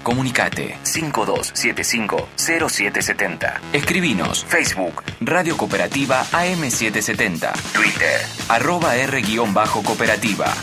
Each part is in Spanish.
Comunicate 5275-0770. Escribinos Facebook Radio Cooperativa AM770. Twitter @R_cooperativa.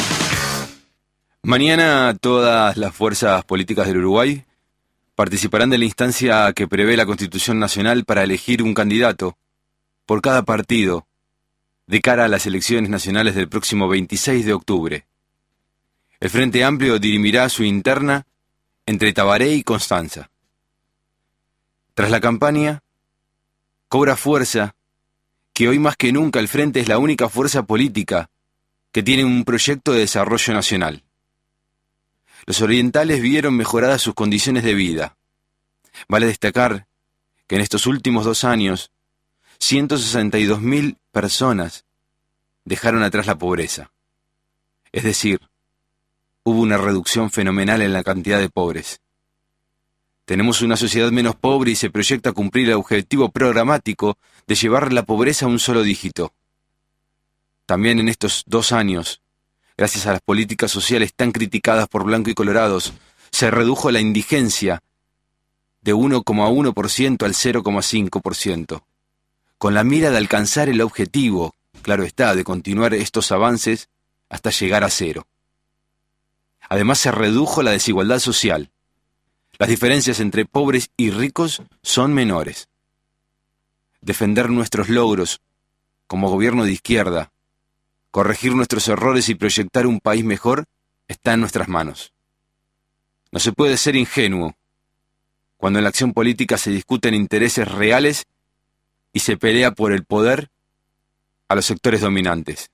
Mañana todas las fuerzas políticas del Uruguay participarán de la instancia que prevé la Constitución Nacional para elegir un candidato por cada partido de cara a las elecciones nacionales del próximo 26 de octubre. El Frente Amplio dirimirá su interna entre Tabaré y Constanza. Tras la campaña, cobra fuerza que hoy más que nunca el Frente es la única fuerza política que tiene un proyecto de desarrollo nacional. Los orientales vieron mejoradas sus condiciones de vida. Vale destacar que en estos últimos 2 años, 162.000 personas dejaron atrás la pobreza. Es decir, hubo una reducción fenomenal en la cantidad de pobres. Tenemos una sociedad menos pobre y se proyecta cumplir el objetivo programático de llevar la pobreza a un solo dígito. También en estos 2 años, gracias a las políticas sociales tan criticadas por Blanco y Colorados, se redujo la indigencia de 1,1% al 0,5%, con la mira de alcanzar el objetivo, claro está, de continuar estos avances hasta llegar a 0. Además se redujo la desigualdad social. Las diferencias entre pobres y ricos son menores. Defender nuestros logros como gobierno de izquierda, corregir nuestros errores y proyectar un país mejor está en nuestras manos. No se puede ser ingenuo cuando en la acción política se discuten intereses reales y se pelea por el poder a los sectores dominantes.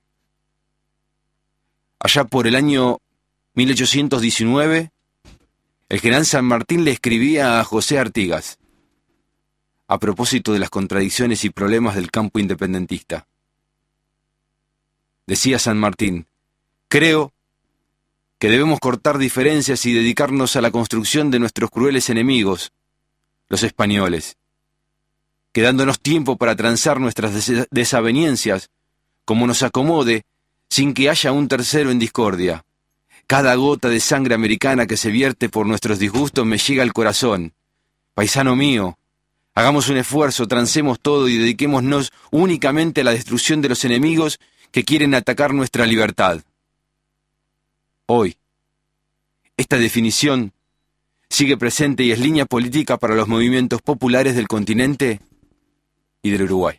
Allá por el año 1819, el general San Martín le escribía a José Artigas, a propósito de las contradicciones y problemas del campo independentista. Decía San Martín: creo que debemos cortar diferencias y dedicarnos a la construcción de nuestros crueles enemigos, los españoles, quedándonos tiempo para transar nuestras desavenencias como nos acomode, sin que haya un tercero en discordia. Cada gota de sangre americana que se vierte por nuestros disgustos me llega al corazón. Paisano mío, hagamos un esfuerzo, transemos todo y dediquémonos únicamente a la destrucción de los enemigos que quieren atacar nuestra libertad. Hoy, esta definición sigue presente y es línea política para los movimientos populares del continente y del Uruguay.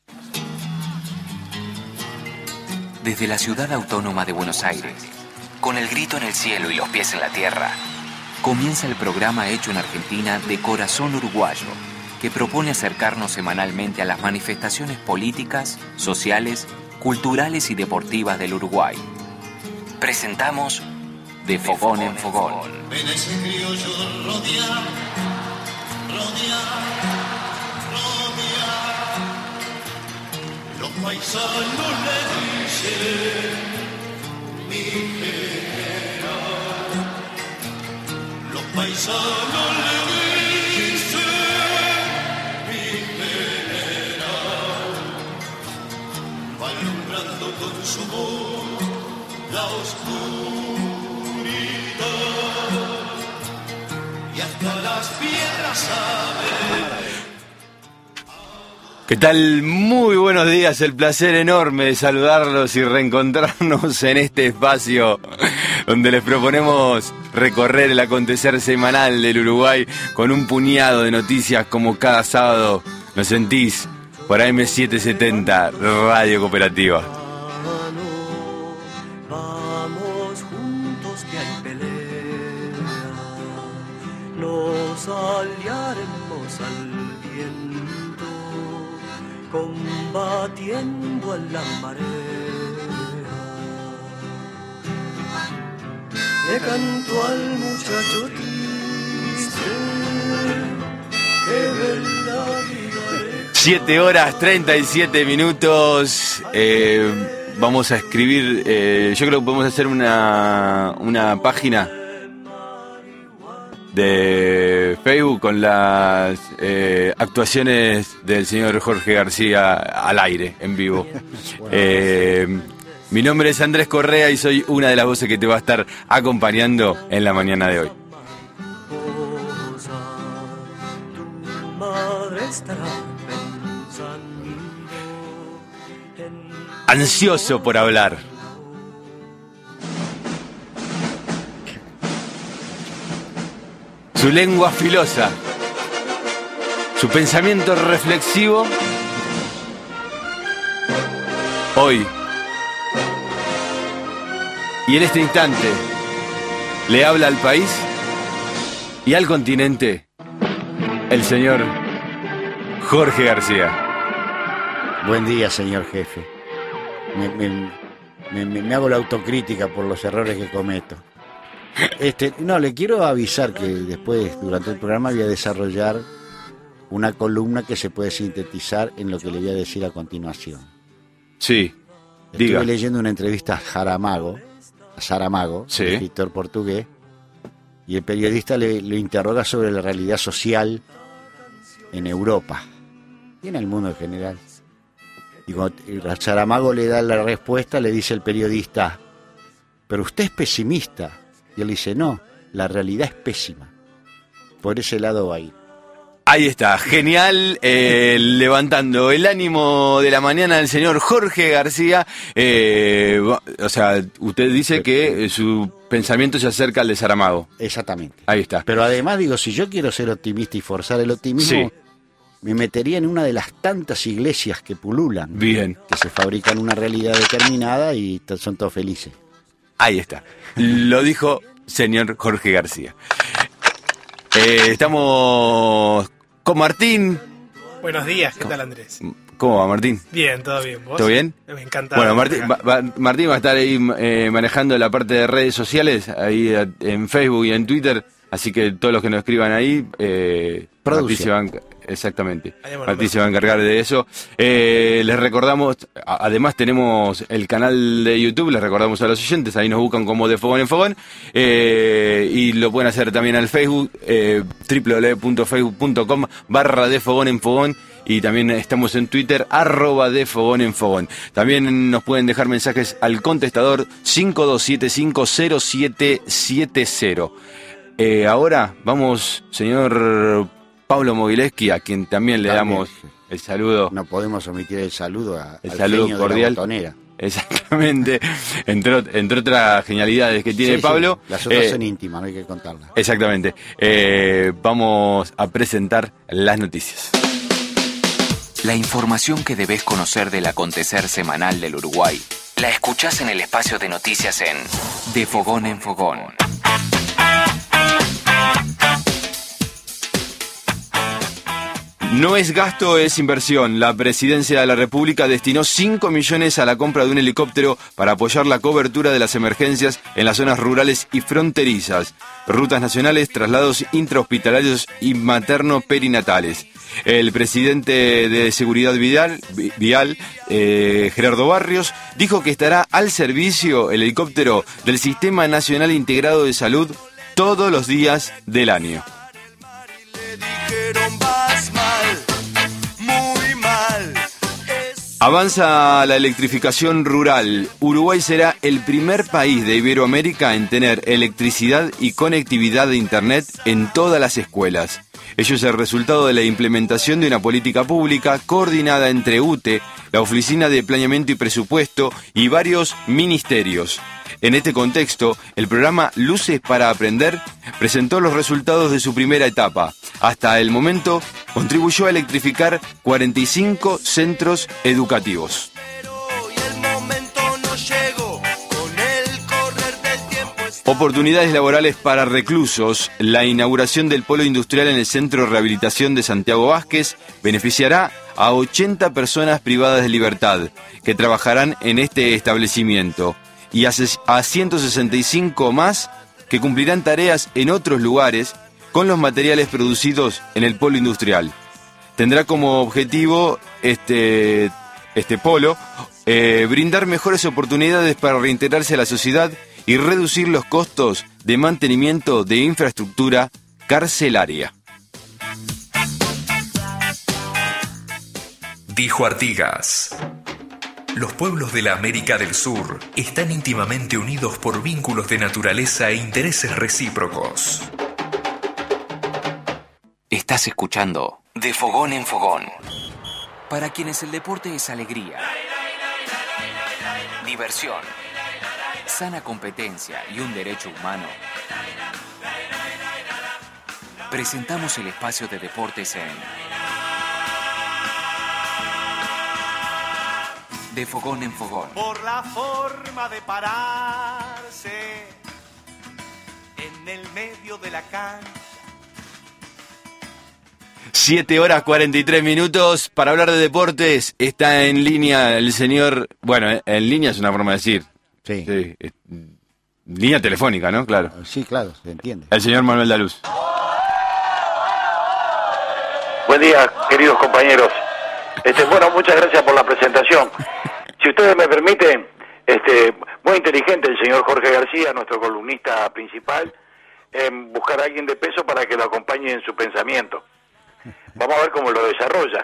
Desde la ciudad autónoma de Buenos Aires, con el grito en el cielo y los pies en la tierra, comienza el programa hecho en Argentina de Corazón Uruguayo, que propone acercarnos semanalmente a las manifestaciones políticas, sociales, culturales y deportivas del Uruguay. Presentamos De Fogón en Fogón. Ven ese criollo rodear, rodear, rodear. Los paisanos le dicen mi general. Los paisanos le dicen mi general. Va alumbrando con su voz la oscuridad y hasta las piedras saben. ¿Qué tal? Muy buenos días, el placer enorme de saludarlos y reencontrarnos en este espacio donde les proponemos recorrer el acontecer semanal del Uruguay con un puñado de noticias como cada sábado nos sentís por AM770 Radio Cooperativa. Vamos juntos que hay pelea, nos aliaremos al viento, combatiendo a la marea. Le canto al muchacho triste que ve la vida lejana. 7 horas 37 minutos. Vamos a escribir, yo creo que podemos hacer una página de Facebook con las actuaciones del señor Jorge García al aire, en vivo. Mi nombre es Andrés Correa y soy una de las voces que te va a estar acompañando en la mañana de hoy. estará pensando en... Ansioso por hablar. Su lengua filosa, su pensamiento reflexivo, hoy y en este instante le habla al país y al continente el señor Jorge García. Buen día, señor jefe. Me hago la autocrítica por los errores que cometo. No, le quiero avisar que después, durante el programa, voy a desarrollar una columna que se puede sintetizar en lo que le voy a decir a continuación. Sí, diga. Estuve leyendo una entrevista a Saramago, Sí. escritor portugués, y el periodista lo interroga sobre la realidad social en Europa y en el mundo en general. Y cuando Saramago le da la respuesta, le dice el periodista: pero usted es pesimista. Y él dice: no, la realidad es pésima. Por ese lado va a ir. Ahí está, genial, levantando el ánimo de la mañana del señor Jorge García. O sea, usted dice que su pensamiento se acerca al de Saramago. Exactamente. Ahí está. Pero además digo, si yo quiero ser optimista y forzar el optimismo, Sí. me metería en una de las tantas iglesias que pululan. Bien. Que se fabrican una realidad determinada y son todos felices. Ahí está. Lo dijo señor Jorge García. Estamos con Martín. Buenos días, ¿qué tal, Andrés? ¿Cómo va, Martín? Bien, todo bien. ¿Vos? ¿Todo bien? Me encanta. Bueno, Martín va a estar ahí manejando la parte de redes sociales, ahí en Facebook y en Twitter, así que todos los que nos escriban ahí, Martín se va exactamente. Martín se va a encargar de eso. Les recordamos, además tenemos el canal de YouTube, les recordamos a los oyentes, ahí nos buscan como De Fogón en Fogón, y lo pueden hacer también al Facebook, www.facebook.com/De Fogón en Fogón. Y también estamos en Twitter, @De Fogón en Fogón. También nos pueden dejar mensajes al contestador 52750770. Ahora vamos, señor Pablo Mogileski, a quien también le damos el saludo. No podemos omitir el saludo El al saludo genio cordial. de la botonera. Exactamente, entre otras genialidades que tiene Sí, Pablo. sí. Las otras son íntimas, no hay que contarlas. Exactamente. Vamos a presentar las noticias. La información que debes conocer del acontecer semanal del Uruguay la escuchás en el espacio de noticias en De Fogón en Fogón. No es gasto, es inversión. La Presidencia de la República destinó 5 millones a la compra de un helicóptero para apoyar la cobertura de las emergencias en las zonas rurales y fronterizas, rutas nacionales, traslados intrahospitalarios y materno-perinatales. El presidente de Seguridad Vial, Gerardo Barrios, dijo que estará al servicio el helicóptero del Sistema Nacional Integrado de Salud todos los días del año. Avanza la electrificación rural. Uruguay será el primer país de Iberoamérica en tener electricidad y conectividad de Internet en todas las escuelas. Ello es el resultado de la implementación de una política pública coordinada entre UTE, la Oficina de Planeamiento y Presupuesto y varios ministerios. En este contexto, el programa Luces para Aprender presentó los resultados de su primera etapa. Hasta el momento, contribuyó a electrificar 45 centros educativos. Oportunidades laborales para reclusos. La inauguración del polo industrial en el Centro de Rehabilitación de Santiago Vázquez beneficiará a 80 personas privadas de libertad que trabajarán en este establecimiento y a 165 más que cumplirán tareas en otros lugares con los materiales producidos en el polo industrial. Tendrá como objetivo este polo brindar mejores oportunidades para reintegrarse a la sociedad y reducir los costos de mantenimiento de infraestructura carcelaria. Dijo Artigas: los pueblos de la América del Sur están íntimamente unidos por vínculos de naturaleza e intereses recíprocos. Estás escuchando De fogón en fogón. Para quienes el deporte es alegría, diversión, sana competencia y un derecho humano, presentamos el espacio de deportes en De fogón en fogón. Por la forma de pararse en el medio de la cancha. 7:43 para hablar de deportes. Está en línea el señor... Bueno, en línea es una forma de decir. Sí, Sí, línea telefónica, ¿no? Claro. sí, claro, se entiende. El señor Manuel Daluz. Buen día, queridos compañeros. Bueno, muchas gracias por la presentación. Si ustedes me permiten, muy inteligente el señor Jorge García, nuestro columnista principal, en buscar a alguien de peso para que lo acompañe en su pensamiento. Vamos a ver cómo lo desarrolla.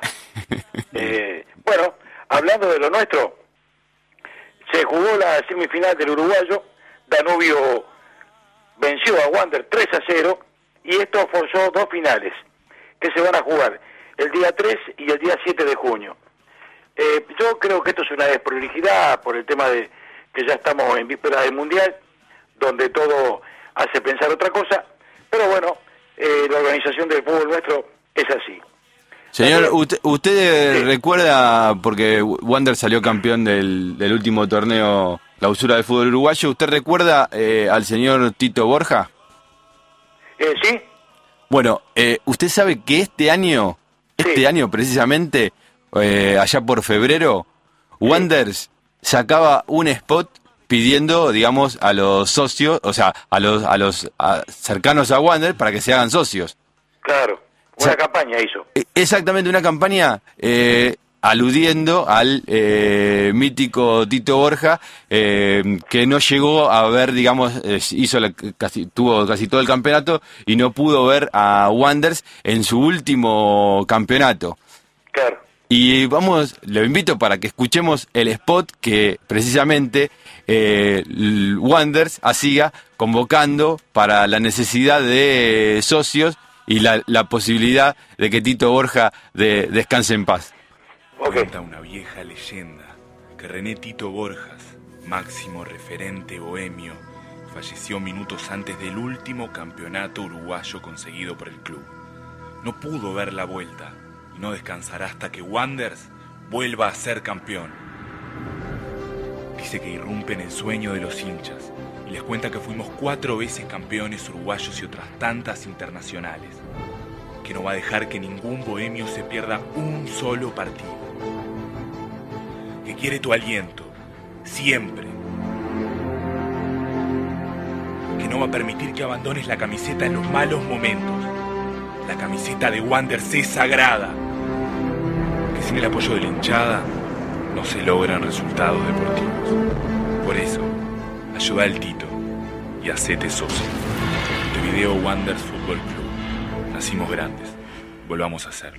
Bueno, hablando de lo nuestro, se jugó la semifinal del uruguayo. Danubio venció a Wander 3-0 y esto forzó dos finales que se van a jugar el día 3 y el día 7 de junio. Yo creo que esto es una desprolijidad por el tema de que ya estamos en vísperas del Mundial, donde todo hace pensar otra cosa, pero bueno, la organización del fútbol nuestro es así. Señor, ¿usted recuerda, porque Wander salió campeón del último torneo clausura del fútbol uruguayo, ¿usted recuerda al señor Tito Borja? ¿Sí? Bueno, usted sabe que este año precisamente, allá por febrero, Wanderers sacaba un spot pidiendo, digamos, a los socios, o sea, a los cercanos a Wander para que se hagan socios. Claro, una campaña hizo. Exactamente, una campaña aludiendo al mítico Tito Borja, que no llegó a ver, digamos, tuvo casi todo el campeonato y no pudo ver a Wanderers en su último campeonato. Claro. Y lo invito para que escuchemos el spot que precisamente Wanderers hacía convocando para la necesidad de socios y la posibilidad de que Tito Borja descanse en paz. Cuenta una vieja leyenda que René Tito Borjas, máximo referente bohemio, falleció minutos antes del último campeonato uruguayo conseguido por el club. No pudo ver la vuelta y no descansará hasta que Wanderers vuelva a ser campeón. Dice que irrumpe en el sueño de los hinchas y les cuenta que fuimos 4 veces campeones uruguayos y otras tantas internacionales. Que no va a dejar que ningún bohemio se pierda un solo partido. Que quiere tu aliento, siempre. Que no va a permitir que abandones la camiseta en los malos momentos. La camiseta de Wanderers es sagrada. Que sin el apoyo de la hinchada no se logran resultados deportivos. Por eso, ayuda al Tito y hacete socio. Montevideo Wanderers Fútbol Club. Nacimos grandes, volvamos a hacerlo.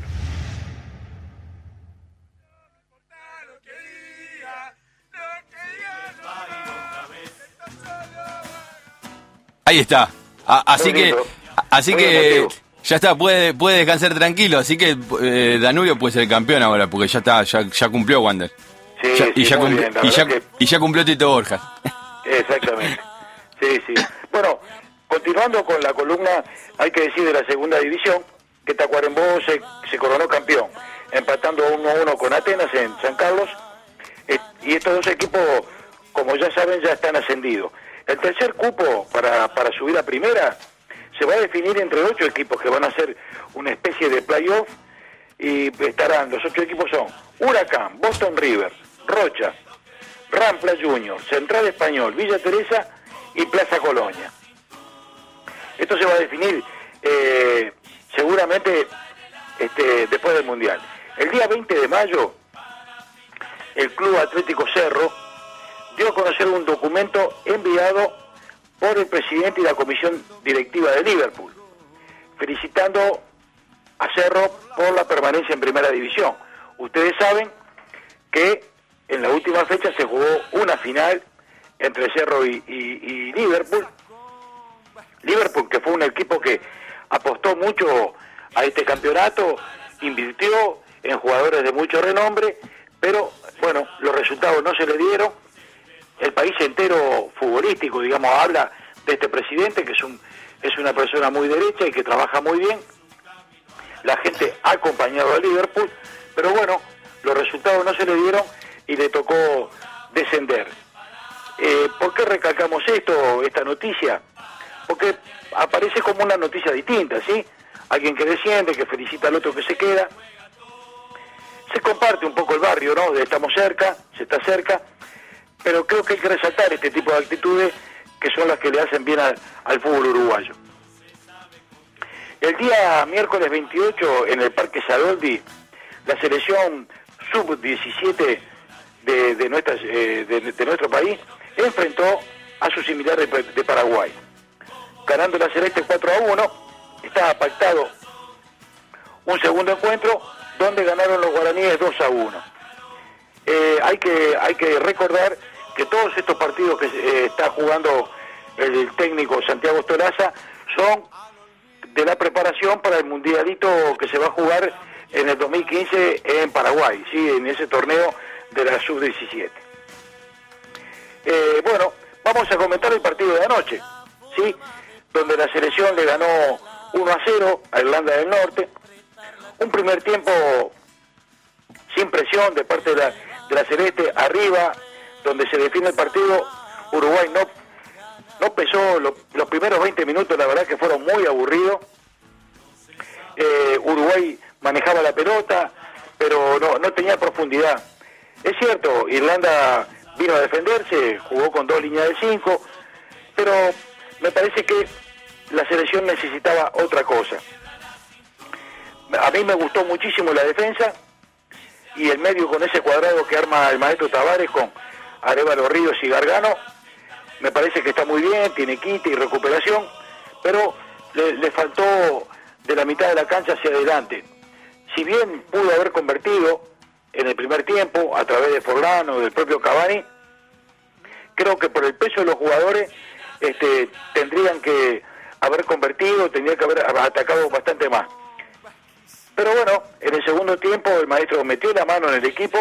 Ahí está. Así Muy que lindo. así Muy que emotivo. ya está, puede descansar tranquilo. Así que Danubio puede ser campeón ahora, porque ya está, ya cumplió Wander. Sí, Y sí, muy bien, la verdad que- y ya cumplió Tito Borja. Exactamente. Sí, sí. Bueno, continuando con la columna, hay que decir de la segunda división que Tacuarembó se coronó campeón, empatando 1-1 con Atenas en San Carlos. Y estos dos equipos, como ya saben, ya están ascendidos. El tercer cupo para subir a primera se va a definir entre 8 equipos que van a hacer una especie de playoff y estarán, los 8 equipos son Huracán, Boston River, Rocha, Rampla Junior, Central Español, Villa Teresa y Plaza Colonia. Esto se va a definir seguramente después del Mundial. El día 20 de mayo, el Club Atlético Cerro dio a conocer un documento enviado por el presidente y la comisión directiva de Liverpool, felicitando a Cerro por la permanencia en primera división. Ustedes saben que en la última fecha se jugó una final entre Cerro y Liverpool. Liverpool, que fue un equipo que apostó mucho a este campeonato invirtió en jugadores de mucho renombre, pero bueno, los resultados no se le dieron. El país entero futbolístico, digamos, habla de este presidente, que es una persona muy derecha y que trabaja muy bien. La gente ha acompañado a Liverpool, pero bueno, los resultados no se le dieron y le tocó descender. ¿Por qué recalcamos esta noticia? Porque aparece como una noticia distinta, ¿sí? Alguien que desciende, que felicita al otro que se queda. Se comparte un poco el barrio, ¿no? Estamos cerca, se está cerca, pero creo que hay que resaltar este tipo de actitudes que son las que le hacen bien al fútbol uruguayo. El día miércoles 28 en el Parque Sadoldi, la selección sub-17 de nuestro país enfrentó a su similar de Paraguay. Ganando la Celeste 4-1, estaba pactado un segundo encuentro donde ganaron los guaraníes 2-1. Hay que recordar que todos estos partidos que está jugando el técnico Santiago Stolaza son de la preparación para el mundialito que se va a jugar en el 2015 en Paraguay, ¿sí? En ese torneo de la sub-17. Bueno, vamos a comentar el partido de anoche, ¿sí? Donde la selección le ganó 1-0 a Irlanda del Norte. Un primer tiempo sin presión de parte de la Celeste, arriba, donde se define el partido. Uruguay no pesó, los primeros 20 minutos la verdad que fueron muy aburridos. Uruguay manejaba la pelota, pero no tenía profundidad. Es cierto, Irlanda vino a defenderse, jugó con 2 líneas de 5, pero me parece que la selección necesitaba otra cosa. A mí me gustó muchísimo la defensa y el medio con ese cuadrado que arma el maestro Tavares con Arévalo Ríos y Gargano. Me parece que está muy bien, tiene quite y recuperación, pero le faltó de la mitad de la cancha hacia adelante. Si bien pudo haber convertido en el primer tiempo a través de Forlán, del propio Cavani, creo que por el peso de los jugadores tendrían que haber convertido, tendría que haber atacado bastante más. Pero bueno, en el segundo tiempo el maestro metió la mano en el equipo,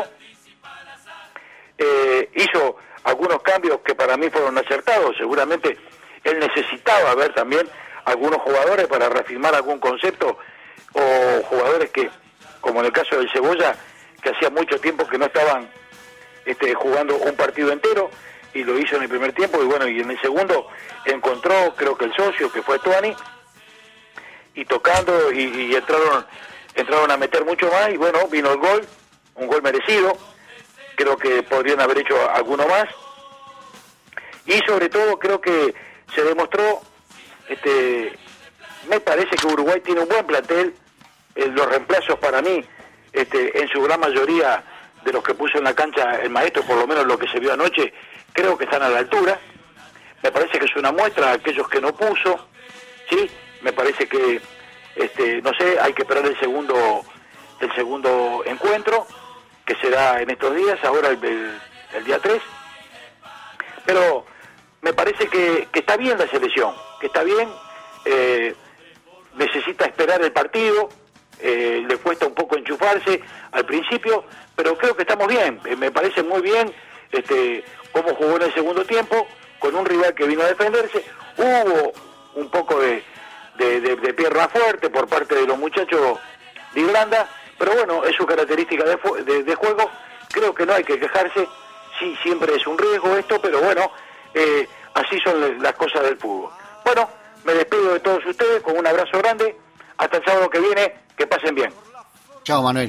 hizo algunos cambios que para mí fueron acertados. Seguramente él necesitaba ver también algunos jugadores para reafirmar algún concepto, o jugadores que, como en el caso del Cebolla, que hacía mucho tiempo que no estaban jugando un partido entero, y lo hizo en el primer tiempo, y bueno, y en el segundo encontró, creo que el socio, que fue Tuani, y tocando, y entraron a meter mucho más, y bueno, vino el gol, un gol merecido. Creo que podrían haber hecho alguno más, y sobre todo creo que se demostró, me parece que Uruguay tiene un buen plantel. Los reemplazos para mí, en su gran mayoría de los que puso en la cancha el maestro, por lo menos lo que se vio anoche, creo que están a la altura. Me parece que es una muestra a aquellos que no puso, ¿sí? Me parece que, no sé, hay que esperar el segundo encuentro, que será en estos días, ahora el día 3. Pero me parece que está bien la selección, que está bien, necesita esperar el partido, le cuesta un poco enchufarse al principio, pero creo que estamos bien. Me parece muy bien cómo jugó en el segundo tiempo, con un rival que vino a defenderse. Hubo un poco de pierna fuerte por parte de los muchachos de Irlanda, pero bueno, es su característica de juego. Creo que no hay que quejarse. Sí, siempre es un riesgo esto, pero bueno, así son las cosas del fútbol. Bueno, me despido de todos ustedes con un abrazo grande. Hasta el sábado que viene, que pasen bien. Chao, Manuel.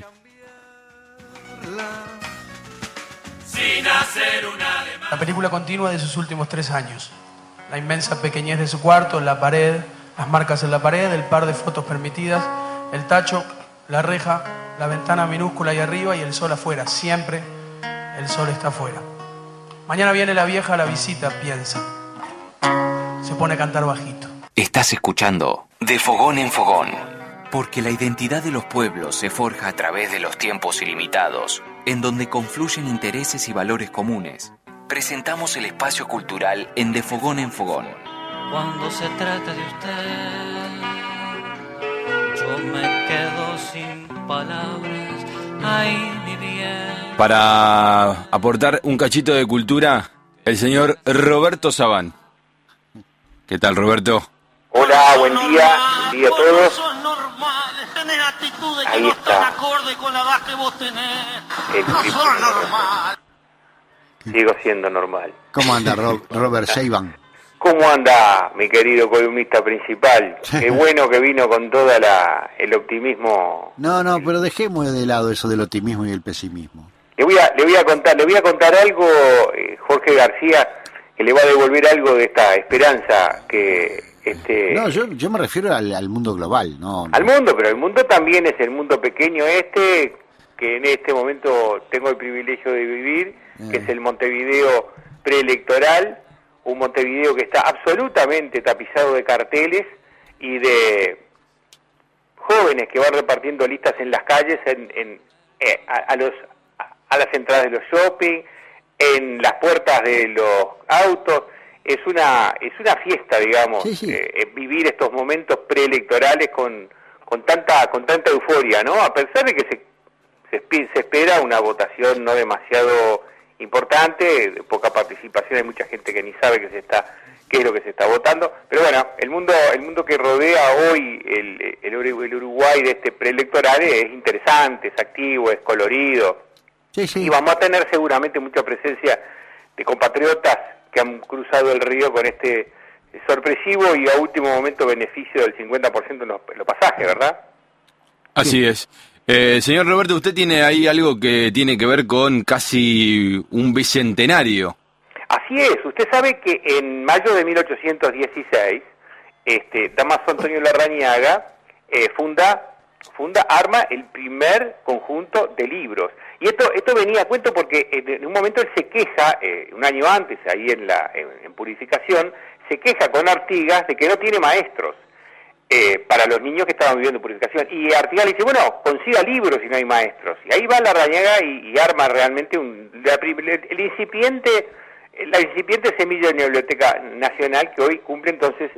La película continúa de sus últimos 3 años. La inmensa pequeñez de su cuarto, la pared, las marcas en la pared, el par de fotos permitidas, el tacho, la reja, la ventana minúscula ahí arriba y el sol afuera. Siempre el sol está afuera. Mañana viene la vieja a la visita, piensa. Se pone a cantar bajito. Estás escuchando De Fogón en Fogón, porque la identidad de los pueblos se forja a través de los tiempos ilimitados, en donde confluyen intereses y valores comunes. Presentamos el espacio cultural en De Fogón en Fogón. Cuando se trate de usted, yo me quedo sin palabras, ay mi bien. Para aportar un cachito de cultura, el señor Roberto Sabán. ¿Qué tal, Roberto? Hola, buen día a todos. Ahí está. Sigo siendo normal. ¿Cómo anda Robert Sabán? ¿Cómo anda mi querido columnista principal? Qué bueno que vino con toda el optimismo. No, pero dejemos de lado eso del optimismo y el pesimismo. Le voy a contar algo, Jorge García, que le va a devolver algo de esta esperanza que No, yo me refiero al mundo global, no. Al mundo, pero el mundo también es el mundo pequeño que en este momento tengo el privilegio de vivir, que es el Montevideo preelectoral, un Montevideo que está absolutamente tapizado de carteles y de jóvenes que van repartiendo listas en las calles, a las entradas de los shopping, en las puertas de los autos. Es una fiesta, digamos, sí. Vivir estos momentos preelectorales con tanta euforia, ¿no? A pesar de que se espera una votación no demasiado importante, de poca participación, hay mucha gente que ni sabe qué es lo que se está votando, pero bueno, el mundo que rodea hoy el Uruguay de este preelectoral es interesante, es activo, es colorido. Sí. Y vamos a tener seguramente mucha presencia de compatriotas que han cruzado el río con este sorpresivo y a último momento beneficio del 50% en los pasajes, ¿verdad? Así es. Señor Roberto, usted tiene ahí algo que tiene que ver con casi un bicentenario. Así es. Usted sabe que en mayo de 1816, Damaso Antonio Larrañaga arma el primer conjunto de libros. Y esto venía a cuento porque en un momento él se queja, un año antes, ahí en Purificación, se queja con Artigas de que no tiene maestros para los niños que estaban viviendo en Purificación. Y Artigas le dice, bueno, consiga libros si no hay maestros. Y ahí va Larrañaga y arma realmente la incipiente semilla de la Biblioteca Nacional, que hoy cumple entonces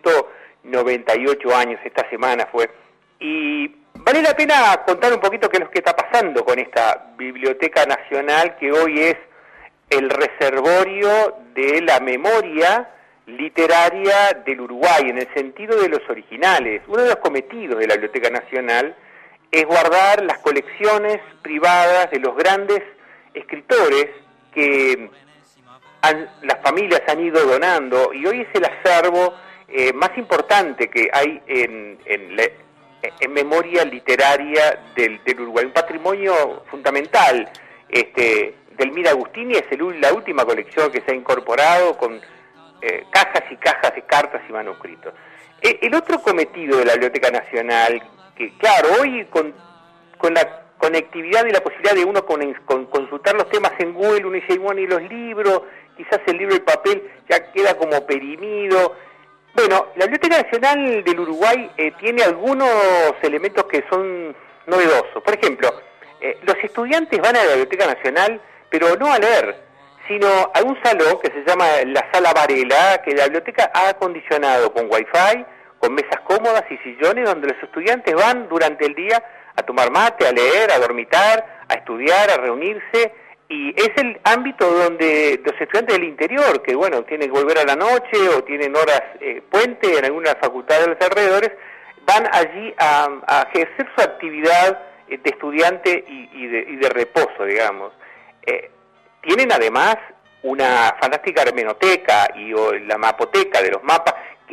198 años, esta semana fue. Y vale la pena contar un poquito qué es lo que está pasando con esta Biblioteca Nacional, que hoy es el reservorio de la memoria literaria del Uruguay, en el sentido de los originales. Uno de los cometidos de la Biblioteca Nacional es guardar las colecciones privadas de los grandes escritores que las familias han ido donando, y hoy es el acervo más importante que hay en memoria literaria del Uruguay, un patrimonio fundamental. Delmira Agustini es la última colección que se ha incorporado con cajas y cajas de cartas y manuscritos. El otro cometido de la Biblioteca Nacional, que claro, hoy con la conectividad y la posibilidad de uno con consultar los temas en Google, uno dice, bueno, y los libros, quizás el libro de papel ya queda como perimido. Bueno, la Biblioteca Nacional del Uruguay tiene algunos elementos que son novedosos. Por ejemplo, los estudiantes van a la Biblioteca Nacional, pero no a leer, sino a un salón que se llama la Sala Varela, que la biblioteca ha acondicionado con wifi, con mesas cómodas y sillones, donde los estudiantes van durante el día a tomar mate, a leer, a dormitar, a estudiar, a reunirse. Y es el ámbito donde los estudiantes del interior, que bueno, tienen que volver a la noche o tienen horas puente en alguna facultad de los alrededores, van allí a ejercer su actividad de estudiante y de reposo, digamos. Tienen además una fantástica hermenoteca o la mapoteca de los mapas.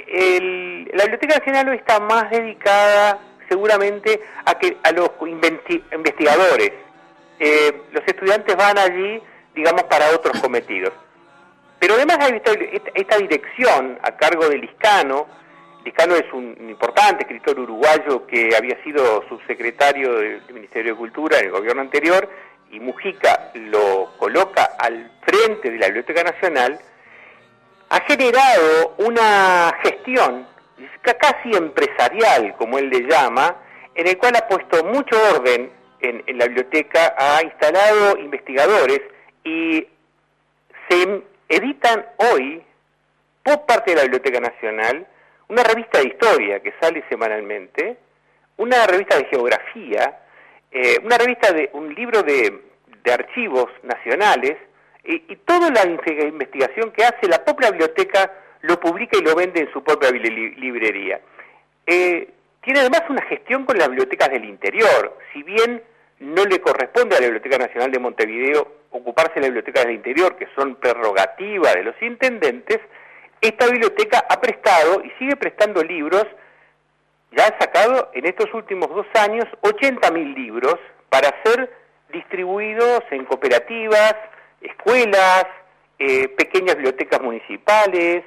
La Biblioteca Nacional hoy está más dedicada seguramente a los investigadores. Los estudiantes van allí, digamos, para otros cometidos. Pero además hay esta dirección a cargo de Liscano. Liscano es un importante escritor uruguayo que había sido subsecretario del Ministerio de Cultura en el gobierno anterior, y Mujica lo coloca al frente de la Biblioteca Nacional. Ha generado una gestión casi empresarial, como él le llama, en el cual ha puesto mucho orden en la biblioteca, ha instalado investigadores y se editan hoy, por parte de la Biblioteca Nacional, una revista de historia que sale semanalmente, una revista de geografía Bibliografía, un libro de archivos nacionales, y toda la investigación que hace la propia biblioteca lo publica y lo vende en su propia librería. Tiene además una gestión con las bibliotecas del interior. Si bien no le corresponde a la Biblioteca Nacional de Montevideo ocuparse de las bibliotecas del interior, que son prerrogativa de los intendentes, esta biblioteca ha prestado y sigue prestando libros. Ya ha sacado en estos últimos 2 años 80.000 libros para ser distribuidos en cooperativas, escuelas, pequeñas bibliotecas municipales,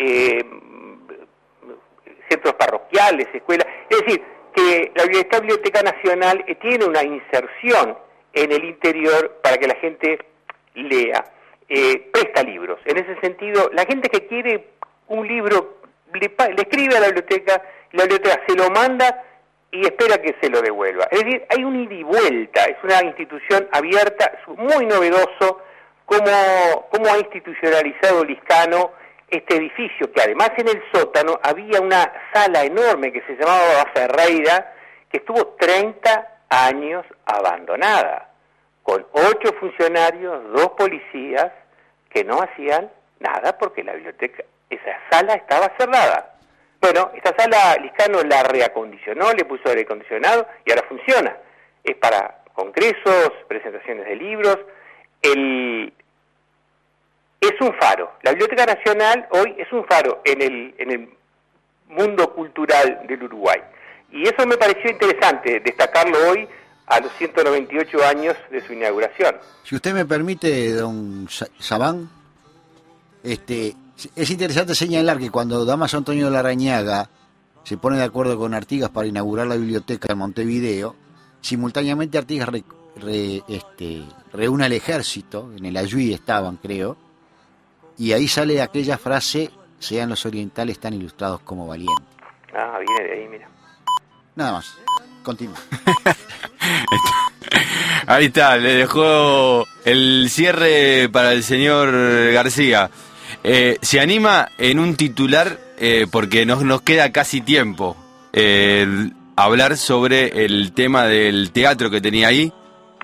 centros parroquiales, escuelas. Es decir, que esta Biblioteca Nacional tiene una inserción en el interior para que la gente lea, presta libros. En ese sentido, la gente que quiere un libro le escribe a la biblioteca se lo manda y espera que se lo devuelva. Es decir, hay un ida y vuelta, es una institución abierta, es muy novedoso cómo ha institucionalizado Liscano este edificio, que además en el sótano había una sala enorme que se llamaba Ferreira, que estuvo 30 años abandonada, con 8 funcionarios, 2 policías, que no hacían nada porque la biblioteca, esa sala estaba cerrada. Bueno, esta sala Liscano la reacondicionó, le puso aire acondicionado y ahora funciona. Es para congresos, presentaciones de libros. Es un faro. La Biblioteca Nacional hoy es un faro en el mundo cultural del Uruguay. Y eso me pareció interesante, destacarlo hoy a los 198 años de su inauguración. Si usted me permite, don Sabán, es interesante señalar que cuando Damaso Antonio Larrañaga se pone de acuerdo con Artigas para inaugurar la biblioteca en Montevideo, simultáneamente Artigas reúne al ejército, en el Ayuí estaban, creo, y ahí sale aquella frase: sean los orientales tan ilustrados como valientes. Ah, viene de ahí, mira. Nada más, continúa. Ahí está, le dejó el cierre para el señor García. Se anima en un titular, porque nos queda casi tiempo, hablar sobre el tema del teatro que tenía ahí.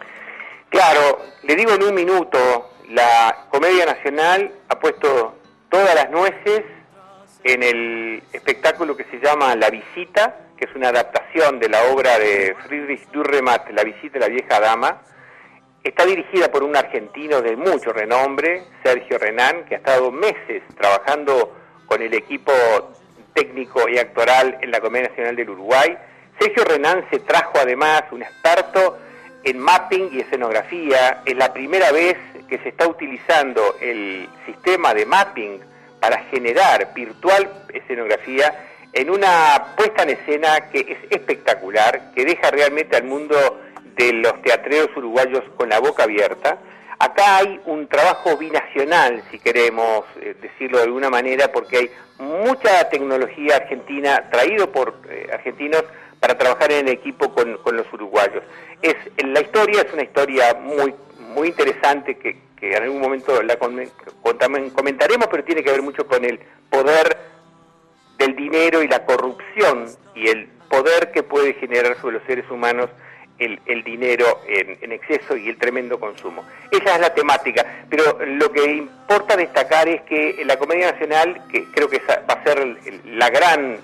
Claro, le digo en un minuto, la Comedia Nacional ha puesto todas las nueces en el espectáculo que se llama La Visita, que es una adaptación de la obra de Friedrich Dürrenmatt, La Visita de la Vieja Dama. Está dirigida por un argentino de mucho renombre, Sergio Renán, que ha estado meses trabajando con el equipo técnico y actoral en la Comedia Nacional del Uruguay. Sergio Renán se trajo además un experto en mapping y escenografía. Es la primera vez que se está utilizando el sistema de mapping para generar virtual escenografía en una puesta en escena que es espectacular, que deja realmente al mundo de los teatreros uruguayos con la boca abierta. Acá hay un trabajo binacional, si queremos decirlo de alguna manera, porque hay mucha tecnología argentina, traído por argentinos, para trabajar en equipo con los uruguayos. La historia es una historia muy, muy interesante que en algún momento la comentaremos, pero tiene que ver mucho con el poder del dinero y la corrupción y el poder que puede generar sobre los seres humanos el dinero en exceso y el tremendo consumo. Esa es la temática, pero lo que importa destacar es que la Comedia Nacional, que creo que va a ser la gran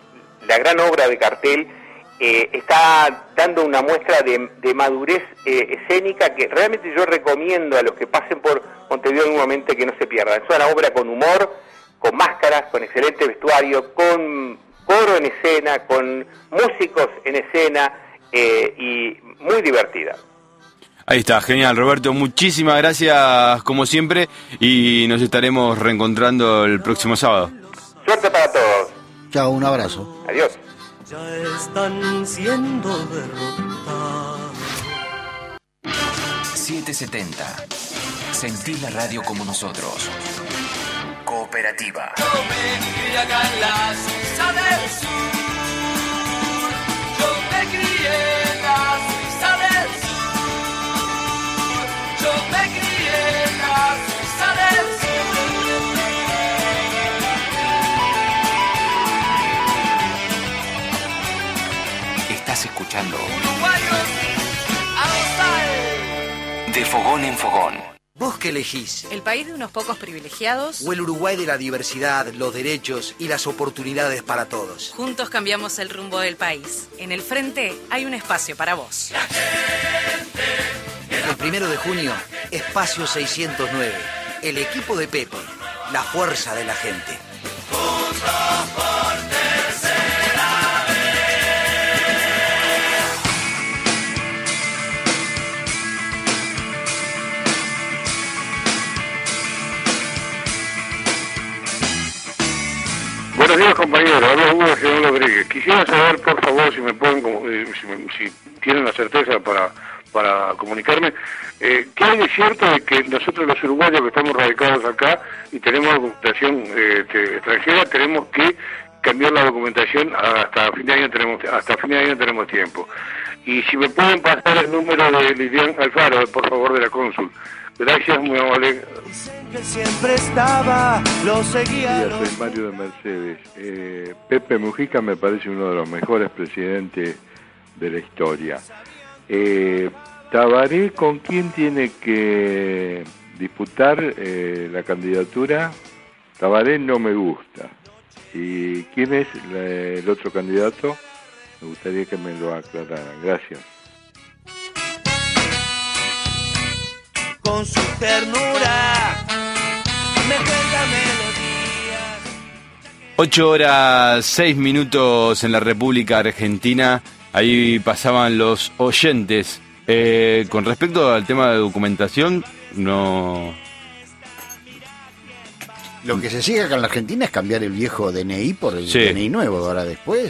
obra de cartel, está dando una muestra de madurez escénica que realmente yo recomiendo a los que pasen por Montevideo en un momento que no se pierdan. Es una obra con humor, con máscaras, con excelente vestuario, con coro en escena, con músicos en escena, y muy divertida. Ahí está, genial, Roberto, muchísimas gracias como siempre y nos estaremos reencontrando el próximo sábado. Suerte para todos. Chao, un abrazo. Adiós. Ya están siendo derrotados. 770. Sentí la radio como nosotros. Cooperativa. Yo me crié acá en la Suiza del Sur. Yo me crié en la Suiza del Sur. Yo me crié en la Suiza del Estás Estás escuchando Uruguayos, a gozar. De Fogón en Fogón. ¿Vos qué elegís? ¿El país de unos pocos privilegiados? ¿O el Uruguay de la diversidad, los derechos y las oportunidades para todos? Juntos cambiamos el rumbo del país. En el frente hay un espacio para vos. El 1 de junio, Espacio 609. El equipo de Pepe. La fuerza de la gente. Juntos por tercera vez. Buenos días, compañeros. Habla Hugo de General Rodríguez. Quisiera saber, por favor, si me pueden, si tienen la certeza para comunicarme, ¿qué hay de cierto de que nosotros los uruguayos que estamos radicados acá y tenemos documentación extranjera, tenemos que cambiar la documentación hasta fin de año tenemos tiempo? Y si me pueden pasar el número de Lilian Alfaro, por favor, de la cónsul. Gracias, muy amable. Que siempre estaba, lo seguía. Soy Mario de Mercedes. Pepe Mujica me parece uno de los mejores presidentes de la historia. Tabaré, ¿con quién tiene que disputar la candidatura? Tabaré no me gusta. ¿Y quién es el otro candidato? Me gustaría que me lo aclararan. Gracias. Con su ternura me cuenta melodías. 8:06 en la República Argentina. Ahí pasaban los oyentes. Con respecto al tema de documentación, no... Lo que se sigue acá en la Argentina es cambiar el viejo DNI por el DNI nuevo. Ahora después,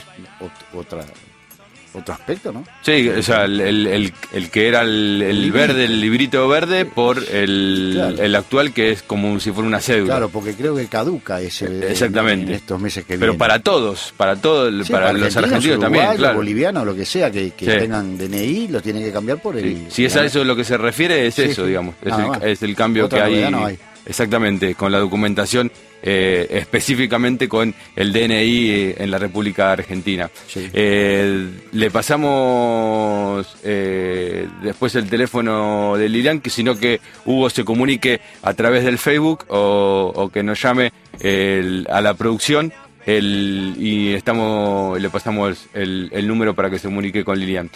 otro aspecto, ¿no? Sí, o sea, el que era el verde, el librito verde, por el actual, que es como si fuera una cédula. Claro, porque creo que caduca ese exactamente en estos meses que vienen. Pero para todos, para los argentinos también, claro. Bolivianos, lo que sea, que tengan DNI, lo tienen que cambiar por el... Sí. Si es a eso lo que se refiere, es eso, digamos. Es el cambio otra que hay. No hay. Exactamente, con la documentación, específicamente con el DNI en la República Argentina. Sí. Le pasamos después el teléfono de Lilian, que sino que Hugo se comunique a través del Facebook o que nos llame a la producción y le pasamos el número para que se comunique con Lilian.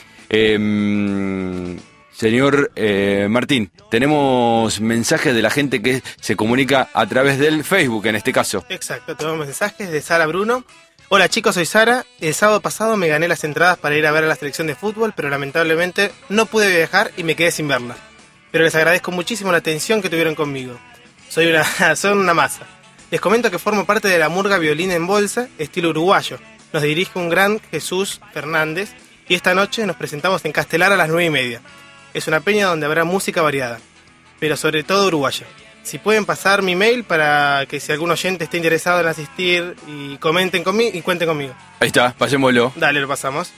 Señor Martín, tenemos mensajes de la gente que se comunica a través del Facebook en este caso. Exacto, tenemos mensajes de Sara Bruno. Hola chicos, soy Sara. El sábado pasado me gané las entradas para ir a ver a la selección de fútbol, pero lamentablemente no pude viajar y me quedé sin verla. Pero les agradezco muchísimo la atención que tuvieron conmigo. Son una masa. Les comento que formo parte de la murga Violín en Bolsa, estilo uruguayo. Nos dirige un gran Jesús Fernández y esta noche nos presentamos en Castelar a las 9:30. Es una peña donde habrá música variada, pero sobre todo uruguaya. Si pueden pasar mi mail para que si algún oyente esté interesado en asistir y comenten conmigo y cuenten conmigo. Ahí está, pasémoslo. Dale, lo pasamos.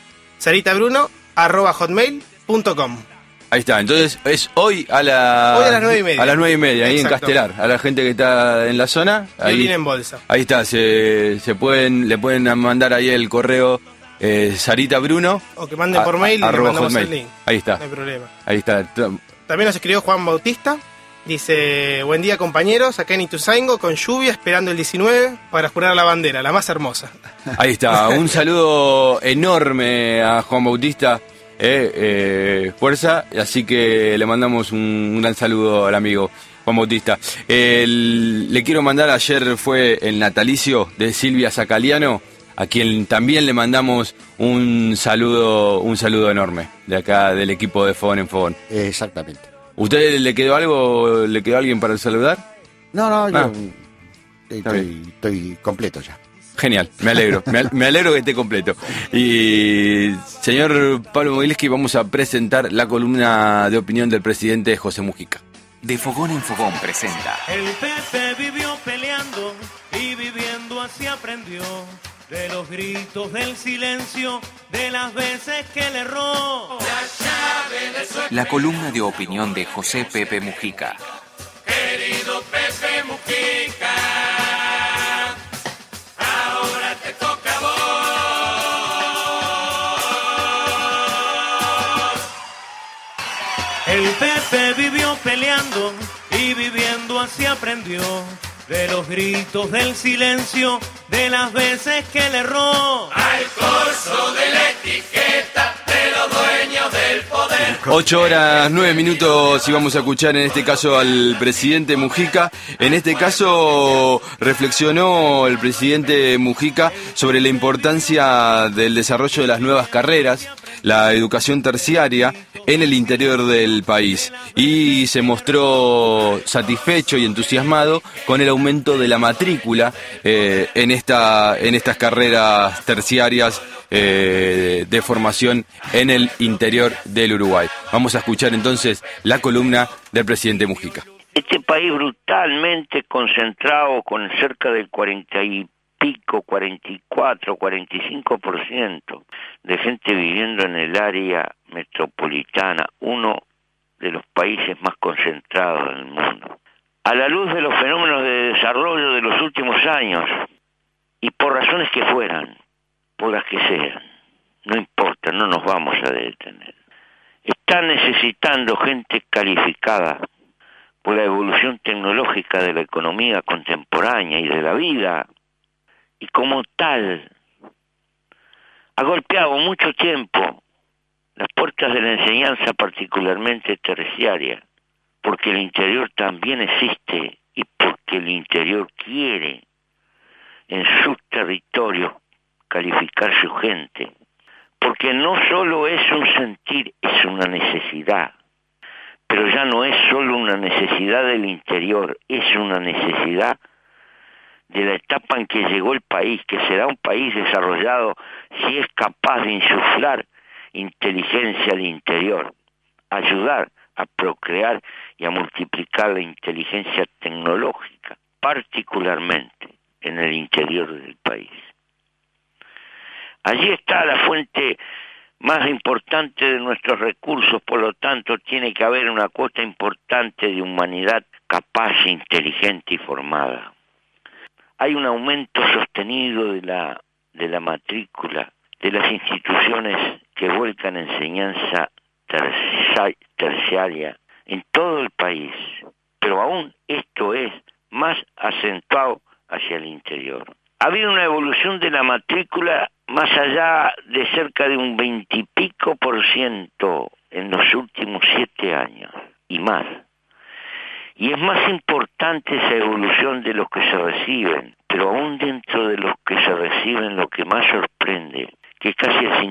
saritabruno@hotmail.com. Ahí está, entonces es hoy a las 9:30. A las 9:30, ahí Exacto. en Castelar. A la gente que está en la zona. Violín en Bolsa. Ahí está, le pueden mandar ahí el correo Sarita Bruno. O que manden por mail y le mandamos Hotmail. el link. Ahí está. No hay problema. Ahí está. También nos escribió Juan Bautista. Dice, buen día compañeros, acá en Ituzaingo con lluvia, esperando el 19 para jurar la bandera, la más hermosa. Ahí está, un saludo enorme a Juan Bautista, fuerza, así que le mandamos un gran saludo al amigo Juan Bautista. Le quiero mandar, ayer fue el natalicio de Silvia Zacaliano, a quien también le mandamos un saludo enorme de acá del equipo de Fogón en Fogón. Exactamente. ¿Usted le quedó algo, le quedó alguien para saludar? No, yo estoy completo ya. Genial, me alegro, me alegro que esté completo. Y señor Pablo Mogileski, vamos a presentar la columna de opinión del presidente José Mujica. De Fogón en Fogón presenta. El Pepe vivió peleando y viviendo así aprendió. De los gritos, del silencio, de las veces que le erró. La columna de opinión de José Pepe Mujica. Querido Pepe Mujica, ahora te toca a El Pepe vivió peleando y viviendo así aprendió. De los gritos, del silencio, de las veces que le erró. Al corso de la etiqueta de los dueños del poder. 8:09 y vamos a escuchar en este caso al presidente Mujica. En este caso reflexionó el presidente Mujica sobre la importancia del desarrollo de las nuevas carreras, la educación terciaria en el interior del país, y se mostró satisfecho y entusiasmado con el aumento de la matrícula en estas carreras terciarias de formación en el interior del Uruguay. Vamos a escuchar entonces la columna del presidente Mujica. Este país brutalmente concentrado con cerca del 40 y pico, 44, 45% de gente viviendo en el área metropolitana, uno de los países más concentrados del mundo. A la luz de los fenómenos de desarrollo de los últimos años, y por razones que fueran, por las que sean, no importa, no nos vamos a detener. Están necesitando gente calificada por la evolución tecnológica de la economía contemporánea y de la vida, y como tal, ha golpeado mucho tiempo las puertas de la enseñanza, particularmente terciaria, porque el interior también existe y porque el interior quiere en sus territorios calificar su gente, porque no solo es un sentir, es una necesidad, pero ya no es solo una necesidad del interior, es una necesidad de la etapa en que llegó el país, que será un país desarrollado si es capaz de insuflar inteligencia al interior, ayudar a procrear y a multiplicar la inteligencia tecnológica, particularmente en el interior del país. Allí está la fuente más importante de nuestros recursos, por lo tanto tiene que haber una cuota importante de humanidad capaz, inteligente y formada. Hay un aumento sostenido de la matrícula de las instituciones que vuelcan enseñanza terciaria en todo el país, pero aún esto es más acentuado hacia el interior. Ha habido una evolución de la matrícula más allá de cerca de un 20 y pico % en los últimos 7 años y más. Y es más importante esa evolución de los que se reciben, pero aún dentro de los que se reciben lo que más sorprende, que casi el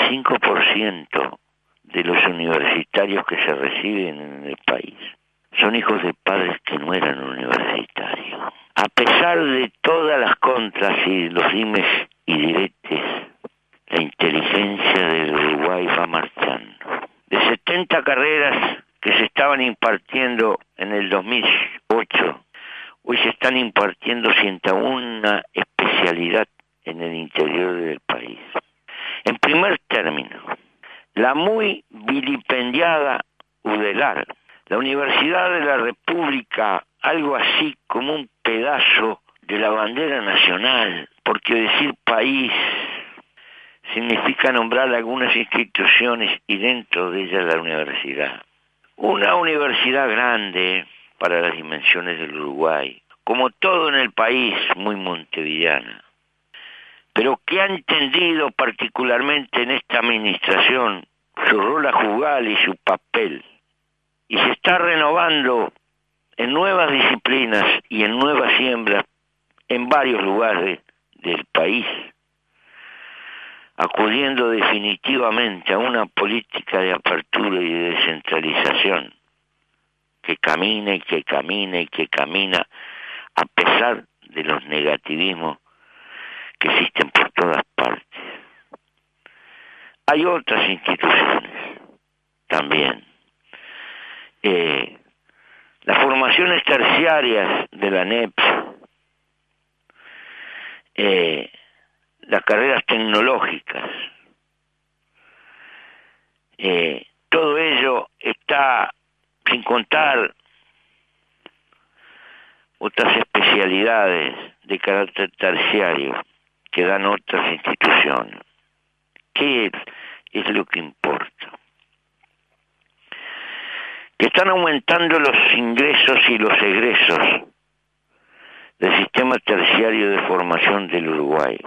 55% de los universitarios que se reciben en el país son hijos de padres que no eran universitarios. A pesar de todas las contras y los dimes y diretes, la inteligencia del Uruguay va marchando. De 70 carreras que se estaban impartiendo en el 2008, hoy se están impartiendo 101 especialidad en el interior del país. En primer término, la muy vilipendiada UDELAR, la Universidad de la República, algo así como un pedazo de la bandera nacional, porque decir país significa nombrar algunas instituciones y dentro de ellas la universidad. Una universidad grande para las dimensiones del Uruguay, como todo en el país, muy montevideana, pero que ha entendido particularmente en esta administración su rol a jugar y su papel, y se está renovando en nuevas disciplinas y en nuevas siembras en varios lugares del país, acudiendo definitivamente a una política de apertura y de descentralización que camina y que camina y que camina a pesar de los negativismos que existen por todas partes. Hay otras instituciones también. Las formaciones terciarias de la NEP, las carreras tecnológicas, todo ello está, sin contar otras especialidades de carácter terciario que dan otras instituciones. ¿Qué es lo que importa? que están aumentando los ingresos y los egresos del sistema terciario de formación del Uruguay.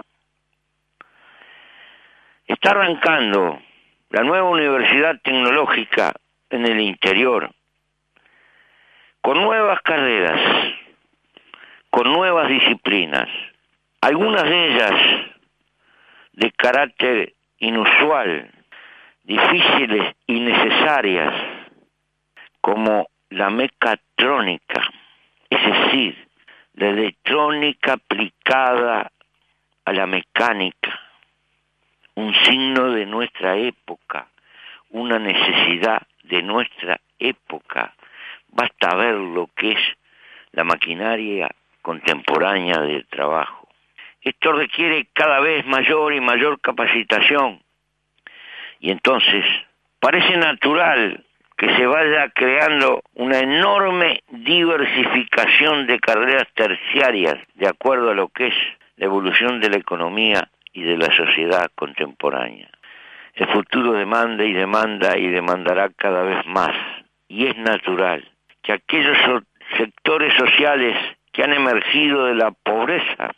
Está arrancando la nueva universidad tecnológica en el interior, con nuevas carreras, con nuevas disciplinas, algunas de ellas de carácter inusual, difíciles y necesarias, como la mecatrónica, es decir, la electrónica aplicada a la mecánica, un signo de nuestra época, una necesidad de nuestra época. Basta ver lo que es la maquinaria contemporánea del trabajo. Esto requiere cada vez mayor y mayor capacitación. Y entonces parece natural que se vaya creando una enorme diversificación de carreras terciarias de acuerdo a lo que es la evolución de la economía y de la sociedad contemporánea. El futuro demanda y demanda y demandará cada vez más. Y es natural que aquellos sectores sociales que han emergido de la pobreza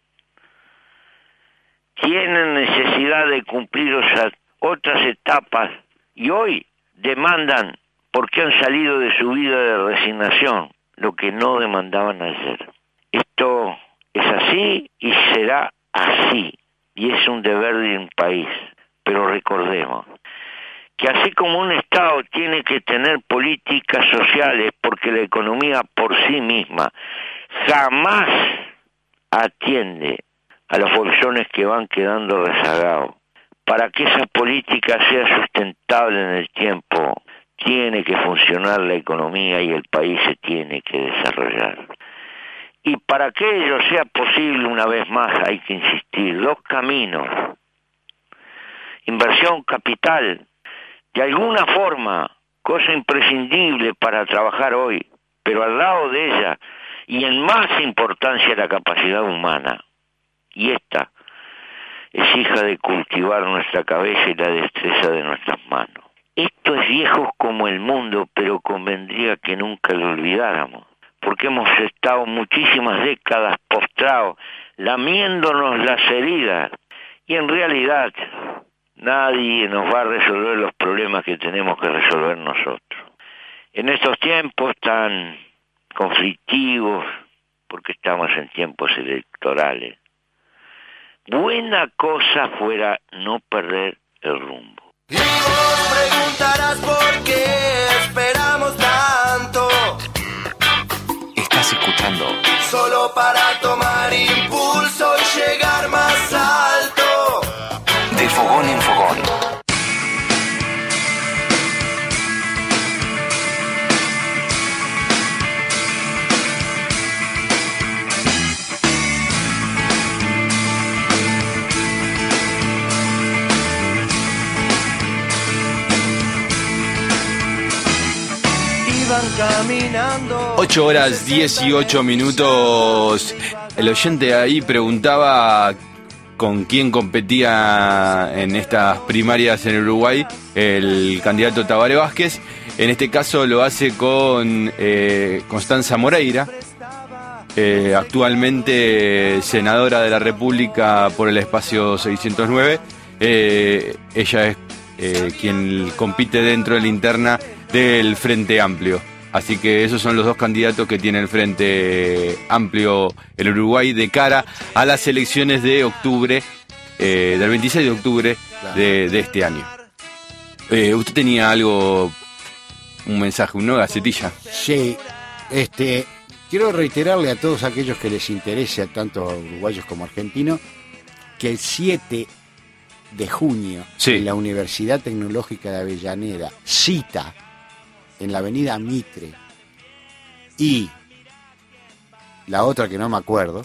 tienen necesidad de cumplir otras etapas y hoy demandan porque han salido de su vida de resignación lo que no demandaban ayer. Esto es así y será así, y es un deber de un país. Pero recordemos que así como un Estado tiene que tener políticas sociales, porque la economía por sí misma jamás atiende a los bolsones que van quedando rezagados. Para que esa política sea sustentable en el tiempo, tiene que funcionar la economía y el país se tiene que desarrollar. Y para que ello sea posible, una vez más, hay que insistir, dos caminos. Inversión capital, de alguna forma, cosa imprescindible para trabajar hoy, pero al lado de ella, y en más importancia, la capacidad humana. Y esta es hija de cultivar nuestra cabeza y la destreza de nuestras manos. Esto es viejo como el mundo, pero convendría que nunca lo olvidáramos, porque hemos estado muchísimas décadas postrados, lamiéndonos las heridas, y en realidad nadie nos va a resolver los problemas que tenemos que resolver nosotros. En estos tiempos tan conflictivos, porque estamos en tiempos electorales, buena cosa fuera no perder el rumbo. Y vos preguntarás por qué esperamos tanto. Estás escuchando Solo para tomar impulso y llegar más alto. De Fogón en Fogón. Caminando. 8 horas 18 minutos. El oyente ahí preguntaba con quién competía en estas primarias en Uruguay el candidato Tabaré Vázquez. En este caso lo hace con Constanza Moreira, actualmente senadora de la República por el espacio 609. Ella es quien compite dentro de la interna del Frente Amplio. Así que esos son los dos candidatos que tiene el Frente Amplio el Uruguay de cara a las elecciones de octubre, del 26 de octubre de este año. ¿Usted tenía algo, un mensaje, una gacetilla? Sí, quiero reiterarle a todos aquellos que les interese, tanto a uruguayos como argentinos, que el 7 de junio en la Universidad Tecnológica de Avellaneda cita en la avenida Mitre y la otra que no me acuerdo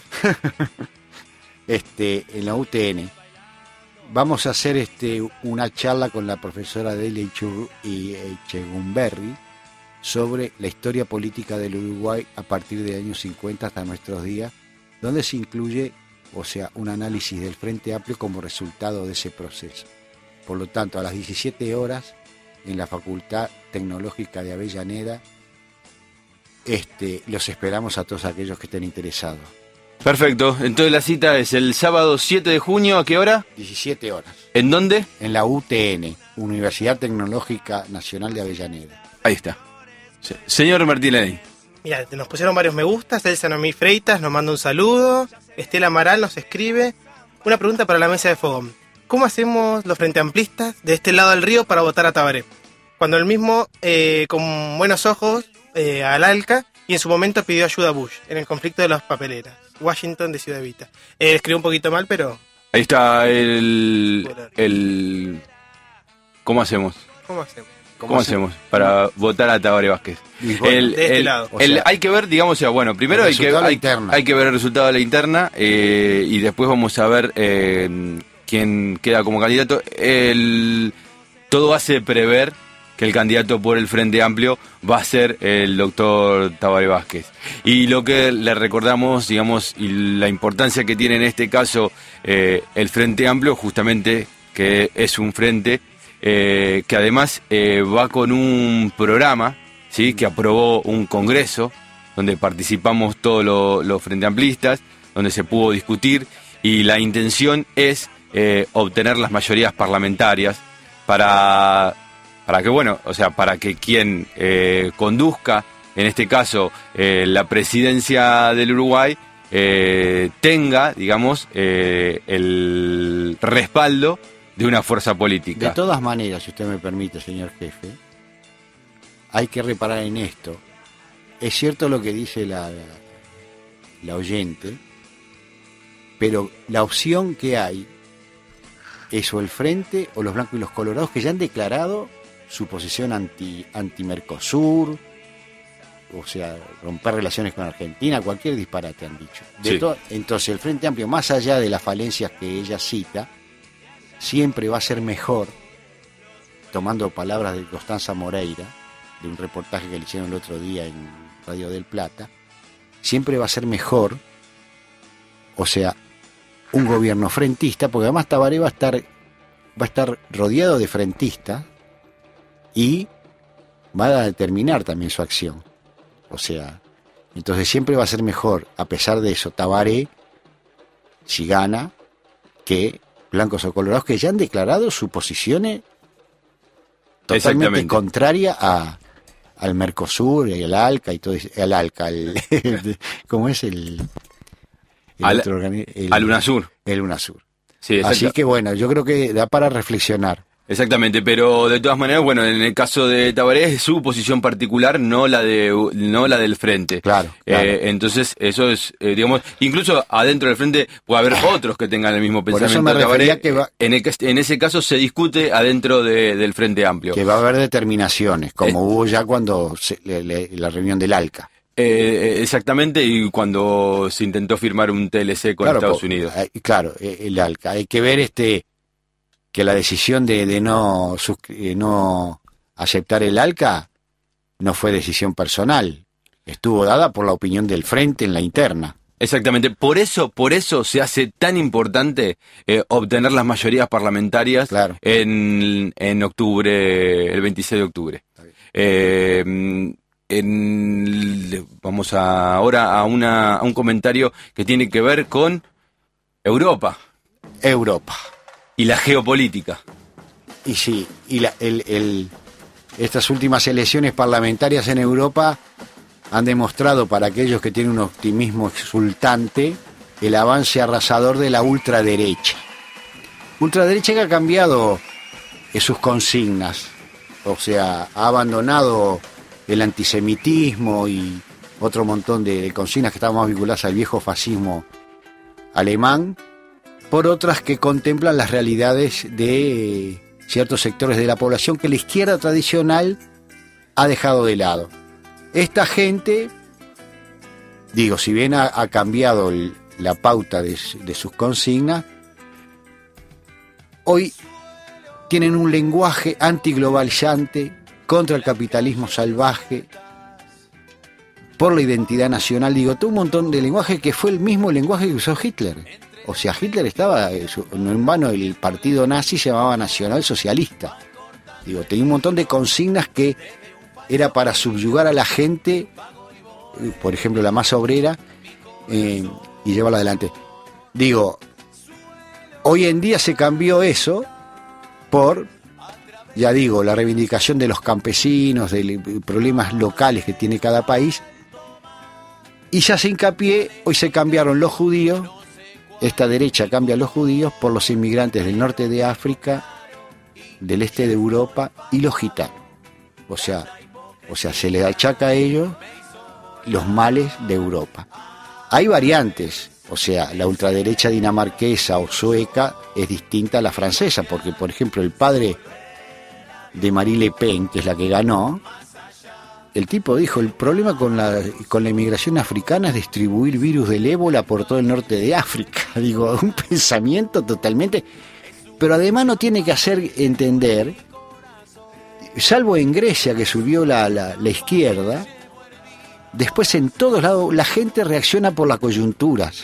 en la UTN vamos a hacer una charla con la profesora Delia Echegumberri sobre la historia política del Uruguay a partir del año 50 hasta nuestros días, donde se incluye, o sea, un análisis del Frente Amplio como resultado de ese proceso. Por lo tanto, a las 17 horas en la Facultad Tecnológica de Avellaneda. Los esperamos a todos aquellos que estén interesados. Perfecto, entonces la cita es el sábado 7 de junio, ¿a qué hora? 17 horas. ¿En dónde? En la UTN, Universidad Tecnológica Nacional de Avellaneda. Ahí está. Señor Martinelli. Mira, nos pusieron varios me gustas. Elsa Noemí Freitas nos manda un saludo. Estela Amaral nos escribe. Una pregunta para la mesa de fogón. ¿Cómo hacemos los frenteamplistas de este lado del río para votar a Tabaré? Cuando él mismo, con buenos ojos, al ALCA, y en su momento pidió ayuda a Bush en el conflicto de las papeleras. Washington de Ciudad Evita. Escribió un poquito mal, pero... Ahí está el ¿Cómo hacemos? ¿Cómo hacemos para votar a Tabaré Vázquez? De este lado. Hay que ver, digamos, bueno, primero hay que ver el resultado de la interna y después vamos a ver quién queda como candidato. Todo hace prever que el candidato por el Frente Amplio va a ser el doctor Tabaré Vázquez. Y lo que le recordamos, digamos, y la importancia que tiene en este caso el Frente Amplio, justamente que es un frente que además va con un programa, ¿sí?, que aprobó un congreso, donde participamos todos los Frente Amplistas, donde se pudo discutir, y la intención es obtener las mayorías parlamentarias para que, bueno, o sea, para que quien conduzca, en este caso, la presidencia del Uruguay, tenga, digamos, el respaldo de una fuerza política. De todas maneras, si usted me permite, señor jefe, hay que reparar en esto. Es cierto lo que dice la oyente, pero la opción que hay es o el Frente o los blancos y los colorados, que ya han declarado su posición anti-Mercosur, o sea, romper relaciones con Argentina, cualquier disparate han dicho. Sí. Entonces el Frente Amplio, más allá de las falencias que ella cita, siempre va a ser mejor, tomando palabras de Constanza Moreira, de un reportaje que le hicieron el otro día en Radio del Plata, siempre va a ser mejor, o sea, un gobierno frentista, porque además Tabaré va a estar rodeado de frentistas y va a determinar también su acción. O sea, entonces siempre va a ser mejor, a pesar de eso, Tabaré, si gana, que blancos o colorados, que ya han declarado su posición totalmente contraria al Mercosur y al ALCA y todo eso, al ALCA, ¿cómo es al UNASUR? El UNASUR. Sí, así que bueno, yo creo que da para reflexionar. Exactamente, pero de todas maneras, bueno, en el caso de Tabaré es su posición particular, no la del Frente. Claro. Entonces, eso es, digamos, incluso adentro del Frente puede haber otros que tengan el mismo pensamiento. Por eso me Tabaré, que en ese caso se discute adentro del Frente Amplio. Que va a haber determinaciones, como hubo ya cuando la reunión del ALCA. Exactamente, y cuando se intentó firmar un TLC con Estados Unidos. Claro, el ALCA. Hay que ver que la decisión de no aceptar el ALCA no fue decisión personal, estuvo dada por la opinión del Frente en la interna. Exactamente, por eso se hace tan importante obtener las mayorías parlamentarias, claro, en octubre, el 26 de octubre. Vamos ahora a un comentario que tiene que ver con Europa. Y la geopolítica. Y sí, y estas últimas elecciones parlamentarias en Europa han demostrado, para aquellos que tienen un optimismo exultante, el avance arrasador de la ultraderecha. Ultraderecha que ha cambiado sus consignas, o sea, ha abandonado el antisemitismo y otro montón de consignas que estaban más vinculadas al viejo fascismo alemán, por otras que contemplan las realidades de ciertos sectores de la población que la izquierda tradicional ha dejado de lado. Esta gente, digo, si bien ha cambiado la pauta de sus consignas, hoy tienen un lenguaje antiglobalizante, contra el capitalismo salvaje, por la identidad nacional, digo, todo un montón de lenguaje que fue el mismo lenguaje que usó Hitler. O sea, Hitler estaba, no en vano, el partido nazi se llamaba Nacional Socialista. Digo, tenía un montón de consignas que era para subyugar a la gente, por ejemplo, la masa obrera, y llevarla adelante. Digo, hoy en día se cambió eso por, ya digo, la reivindicación de los campesinos, de problemas locales que tiene cada país, y ya se hincapié, hoy se cambiaron los judíos, esta derecha cambia a los judíos por los inmigrantes del norte de África, del este de Europa y los gitanos. O sea, se les achaca a ellos los males de Europa. Hay variantes, o sea, la ultraderecha dinamarquesa o sueca es distinta a la francesa, porque, por ejemplo, el padre de Marie Le Pen, que es la que ganó, el tipo dijo, el problema con la inmigración africana es distribuir virus del ébola por todo el norte de África. Digo, un pensamiento totalmente... Pero además no tiene que hacer entender, salvo en Grecia que subió la izquierda, después en todos lados la gente reacciona por las coyunturas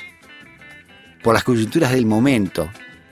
del momento.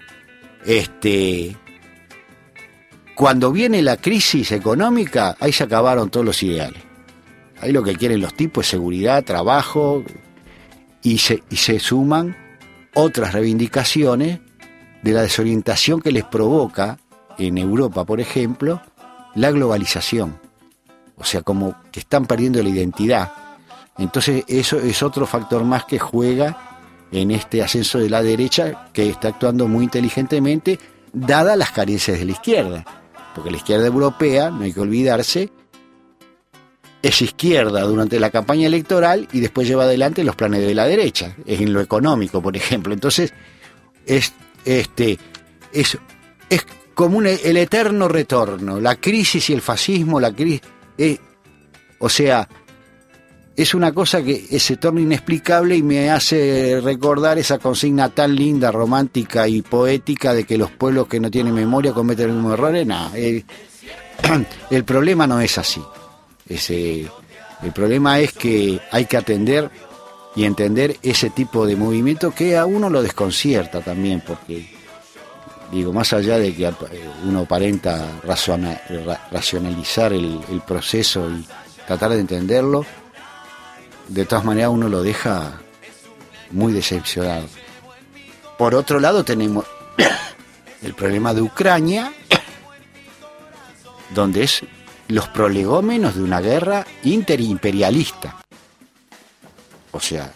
Cuando viene la crisis económica, ahí se acabaron todos los ideales. Ahí lo que quieren los tipos es seguridad, trabajo, y se suman otras reivindicaciones de la desorientación que les provoca en Europa, por ejemplo, la globalización. O sea, como que están perdiendo la identidad. Entonces eso es otro factor más que juega en este ascenso de la derecha, que está actuando muy inteligentemente, dadas las carencias de la izquierda. Porque la izquierda europea, no hay que olvidarse, es izquierda durante la campaña electoral y después lleva adelante los planes de la derecha, es en lo económico, por ejemplo. Entonces, es como el eterno retorno, la crisis y el fascismo, o sea, es una cosa que se torna inexplicable y me hace recordar esa consigna tan linda, romántica y poética de que los pueblos que no tienen memoria cometen los mismos errores. No, el problema no es así. El problema es que hay que atender y entender ese tipo de movimiento que a uno lo desconcierta también, porque, digo, más allá de que uno aparenta racionalizar el proceso y tratar de entenderlo, de todas maneras uno lo deja muy decepcionado. Por otro lado tenemos el problema de Ucrania, donde es los prolegómenos de una guerra interimperialista. O sea,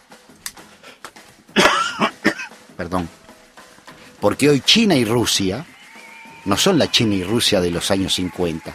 perdón, porque hoy China y Rusia no son la China y Rusia de los años 50.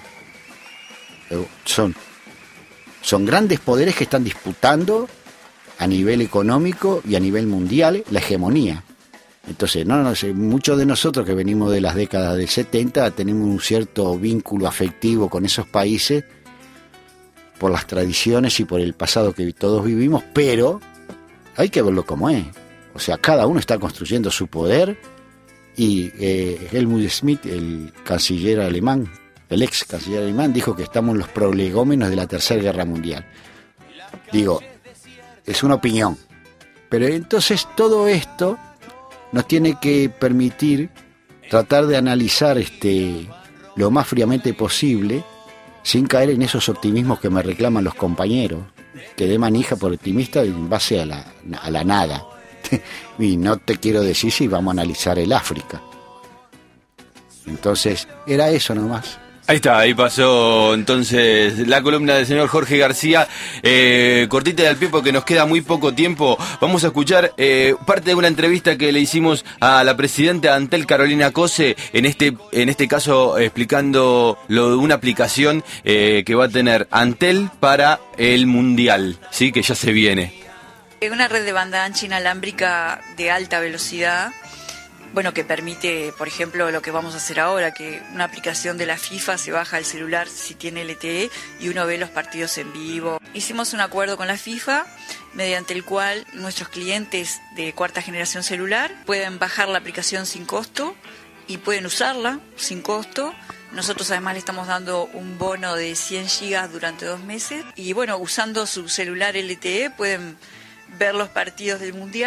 Son grandes poderes que están disputando a nivel económico y a nivel mundial la hegemonía. Entonces, muchos de nosotros que venimos de las décadas del 70 tenemos un cierto vínculo afectivo con esos países por las tradiciones y por el pasado que todos vivimos, pero hay que verlo como es. O sea, cada uno está construyendo su poder y Helmut Schmidt, el canciller alemán, el ex canciller alemán, dijo que estamos en los prolegómenos de la Tercera Guerra Mundial. Digo, es una opinión. Pero entonces todo esto nos tiene que permitir tratar de analizar lo más fríamente posible, sin caer en esos optimismos que me reclaman los compañeros, que de manija por optimista en base a la nada. Y no te quiero decir si vamos a analizar el África. Entonces, era eso nomás. Ahí está, ahí pasó entonces la columna del señor Jorge García, cortita y al pie porque nos queda muy poco tiempo. Vamos a escuchar parte de una entrevista que le hicimos a la presidenta Antel Carolina Cose, en este caso explicando lo de una aplicación que va a tener Antel para el Mundial, ¿sí? Que ya se viene. Una red de banda ancha inalámbrica de alta velocidad, bueno, que permite, por ejemplo, lo que vamos a hacer ahora, que una aplicación de la FIFA se baja al celular si tiene LTE y uno ve los partidos en vivo. Hicimos un acuerdo con la FIFA mediante el cual nuestros clientes de cuarta generación celular pueden bajar la aplicación sin costo y pueden usarla sin costo. Nosotros además le estamos dando un bono de 100 gigas durante 2 meses y bueno, usando su celular LTE pueden ver los partidos del Mundial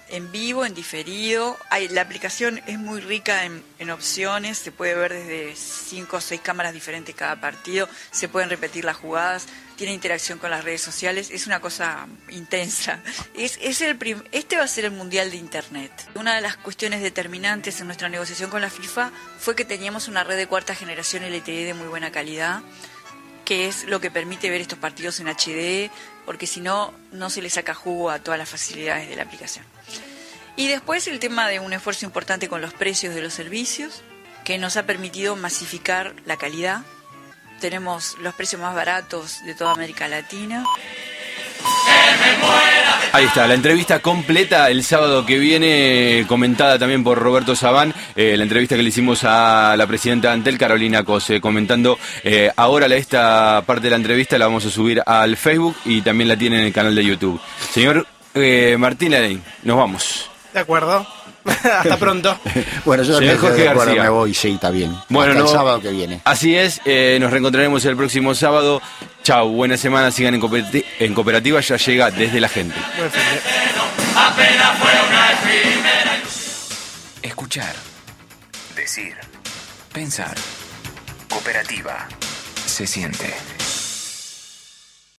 en vivo, en diferido. La aplicación es muy rica en opciones, se puede ver desde 5 o 6 cámaras diferentes cada partido, se pueden repetir las jugadas, tiene interacción con las redes sociales, es una cosa intensa. Este va a ser el Mundial de Internet. Una de las cuestiones determinantes en nuestra negociación con la FIFA fue que teníamos una red de cuarta generación LTE de muy buena calidad, que es lo que permite ver estos partidos en HD, porque si no, no se le saca jugo a todas las facilidades de la aplicación. Y después el tema de un esfuerzo importante con los precios de los servicios, que nos ha permitido masificar la calidad. Tenemos los precios más baratos de toda América Latina. Ahí está, la entrevista completa el sábado que viene, comentada también por Roberto Sabán, la entrevista que le hicimos a la presidenta de Antel, Carolina Cose, comentando. Ahora esta parte de la entrevista la vamos a subir al Facebook y también la tiene en el canal de YouTube. Señor Martín Larein, nos vamos. De acuerdo. Hasta pronto. Bueno, yo Señor Jorge García. Me voy, sí, está bien. Bueno, hasta el sábado que viene. Así es, nos reencontraremos el próximo sábado. Chau, buena semana, sigan en Cooperativa, ya llega Desde la Gente. Apenas fue una efímera. Escuchar, decir, pensar. Cooperativa, se siente.